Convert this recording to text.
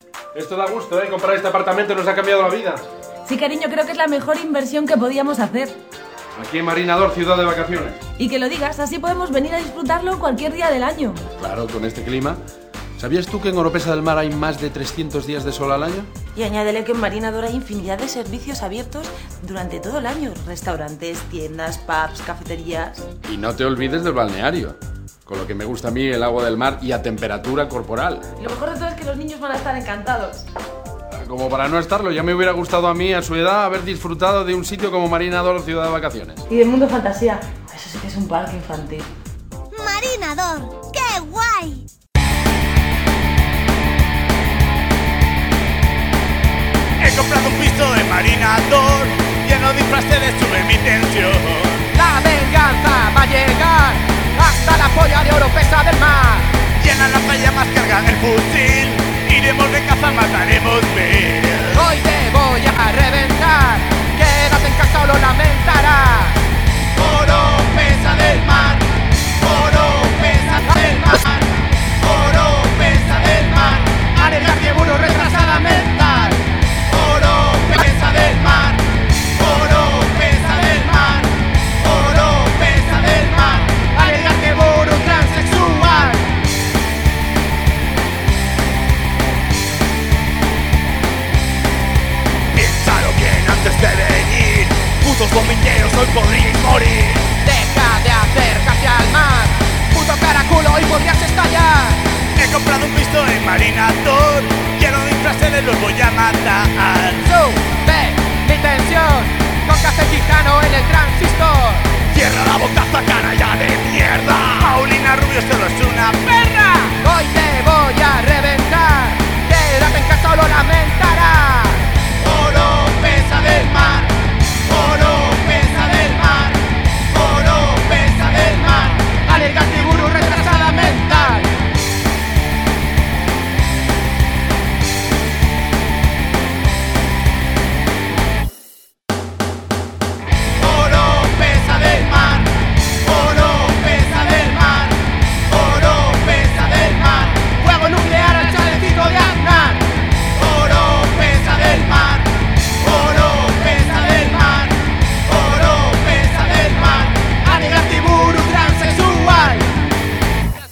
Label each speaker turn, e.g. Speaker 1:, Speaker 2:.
Speaker 1: Esto da gusto, ¿eh? Comprar este apartamento nos ha cambiado la vida.
Speaker 2: Sí, cariño, creo que es la mejor inversión que podíamos hacer.
Speaker 1: Aquí en Marinador, ciudad de vacaciones.
Speaker 2: Y que lo digas, así podemos venir a disfrutarlo cualquier día del año.
Speaker 1: Claro, con este clima. ¿Sabías tú que en Oropesa del Mar hay más de 300 días de sol al año?
Speaker 2: Y añádele que en Marinador hay infinidad de servicios abiertos durante todo el año. Restaurantes, tiendas, pubs, cafeterías.
Speaker 1: Y no te olvides del balneario. Con lo que me gusta a mí el agua del mar y a temperatura corporal.
Speaker 2: Y lo mejor de todo es que los niños van a estar encantados.
Speaker 1: Como para no estarlo, ya me hubiera gustado a mí, a su edad, haber disfrutado de un sitio como Marinador, ciudad de vacaciones.
Speaker 2: Y del mundo fantasía. Eso sí que es un parque infantil.
Speaker 3: Marinador, ¡qué guay!
Speaker 4: He comprado un piso de Marinador, lleno de disfraces de sube mi tensión.
Speaker 5: La venganza va a llegar hasta la polla de Oropesa del Mar.
Speaker 4: Llenan la playa más cargan el fusil, iremos de caza, mataremos mil.
Speaker 5: Hoy te voy a reventar, quédate en casa o lo lamentarás.
Speaker 4: Oropesa del Mar, Oropesa del Mar, Oropesa del Mar,
Speaker 5: Alegar que burro retrasada mental.
Speaker 4: Oropesa del Mar, Oropesa del Mar, Oropesa del Mar,
Speaker 5: Alegar que burro transexual.
Speaker 4: piénsalo bien antes de venir, putos domingueros hoy podríais morir.
Speaker 5: Deja de acercarte al mar, puto caraculo, hoy podrías estallar.
Speaker 4: He comprado un piso en Marinador, lleno de disfraces, los voy a matar.
Speaker 5: Sube mi tensión, con café gitano en el transistor.
Speaker 4: Cierra la bocaza, canalla de mierda. Paulina Rubio solo es una perra.
Speaker 5: Hoy te voy a reventar, quédate